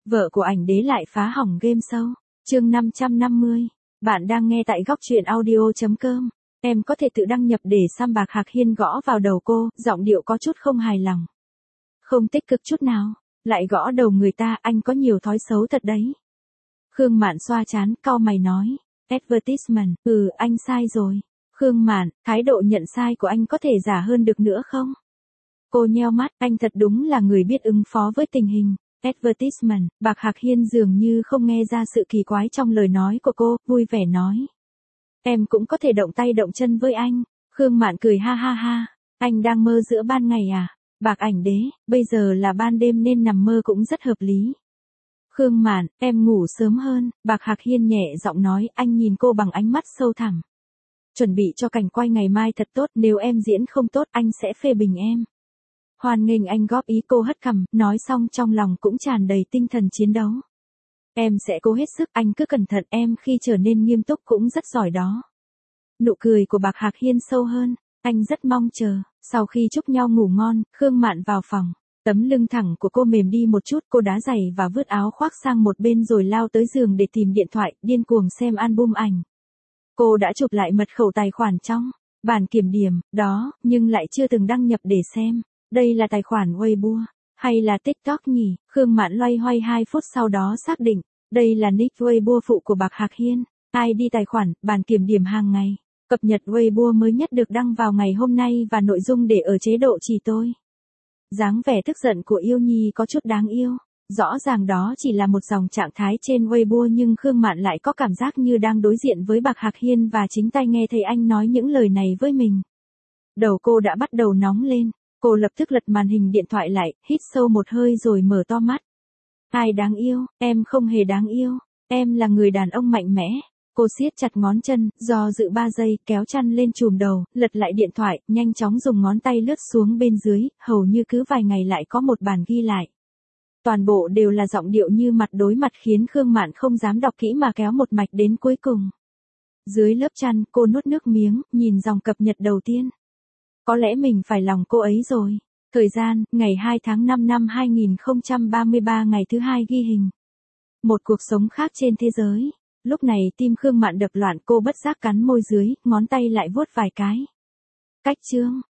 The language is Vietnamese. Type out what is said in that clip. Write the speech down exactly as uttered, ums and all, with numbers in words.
Vợ của ảnh đế lại phá hỏng game show. Chương năm trăm năm mươi. Bạn đang nghe tại góc truyện audio chấm com. Em có thể tự đăng nhập để Sam Bạc Hạc Hiên gõ vào đầu cô, giọng điệu có chút không hài lòng. Không tích cực chút nào, lại gõ đầu người ta, anh có nhiều thói xấu thật đấy. Khương Mạn xoa trán, cau mày nói. Advertisement, ừ, anh sai rồi. Khương Mạn, thái độ nhận sai của anh có thể giả hơn được nữa không? Cô nheo mắt, anh thật đúng là người biết ứng phó với tình hình. Advertisement, Bạc Hạc Hiên dường như không nghe ra sự kỳ quái trong lời nói của cô, vui vẻ nói. Em cũng có thể động tay động chân với anh. Khương Mạn cười ha ha ha. Anh đang mơ giữa ban ngày à? Bạc ảnh đế, bây giờ là ban đêm nên nằm mơ cũng rất hợp lý. Khương Mạn, em ngủ sớm hơn. Bạc Hạc Hiên nhẹ giọng nói, anh nhìn cô bằng ánh mắt sâu thẳm. Chuẩn bị cho cảnh quay ngày mai thật tốt, nếu em diễn không tốt anh sẽ phê bình em. Hoan nghênh anh góp ý, cô hất cằm, nói xong trong lòng cũng tràn đầy tinh thần chiến đấu. Em sẽ cố hết sức, anh cứ cẩn thận, em khi trở nên nghiêm túc cũng rất giỏi đó. Nụ cười của Bạc Hạc Hiên sâu hơn, anh rất mong chờ. Sau khi chúc nhau ngủ ngon, Khương Mạn vào phòng. Tấm lưng thẳng của cô mềm đi một chút, cô đá giày và vứt áo khoác sang một bên rồi lao tới giường để tìm điện thoại, điên cuồng xem album ảnh. Cô đã chụp lại mật khẩu tài khoản trong bản kiểm điểm, đó, nhưng lại chưa từng đăng nhập để xem. Đây là tài khoản Weibo, hay là TikTok nhỉ? Khương Mạn loay hoay hai phút sau đó xác định, đây là nick Weibo phụ của Bạc Hạc Hiên. i đê tài khoản, bản kiểm điểm hàng ngày. Cập nhật Weibo mới nhất được đăng vào ngày hôm nay và nội dung để ở chế độ chỉ tôi. Dáng vẻ tức giận của yêu nhi có chút đáng yêu. Rõ ràng đó chỉ là một dòng trạng thái trên Weibo nhưng Khương Mạn lại có cảm giác như đang đối diện với Bạc Hạc Hiên và chính tay nghe thấy anh nói những lời này với mình. Đầu cô đã bắt đầu nóng lên. Cô lập tức lật màn hình điện thoại lại, hít sâu một hơi rồi mở to mắt. Ai đáng yêu, em không hề đáng yêu, em là người đàn ông mạnh mẽ. Cô siết chặt ngón chân, do dự ba giây, kéo chăn lên chùm đầu, lật lại điện thoại, nhanh chóng dùng ngón tay lướt xuống bên dưới, hầu như cứ vài ngày lại có một bản ghi lại. Toàn bộ đều là giọng điệu như mặt đối mặt khiến Khương Mạn không dám đọc kỹ mà kéo một mạch đến cuối cùng. Dưới lớp chăn, cô nuốt nước miếng, nhìn dòng cập nhật đầu tiên. Có lẽ mình phải lòng cô ấy rồi. Thời gian, ngày hai tháng năm năm hai nghìn không trăm ba mươi ba, ngày thứ hai ghi hình. Một cuộc sống khác trên thế giới. Lúc này tim Khương Mạn đập loạn, cô bất giác cắn môi dưới, ngón tay lại vuốt vài cái. Cách chương,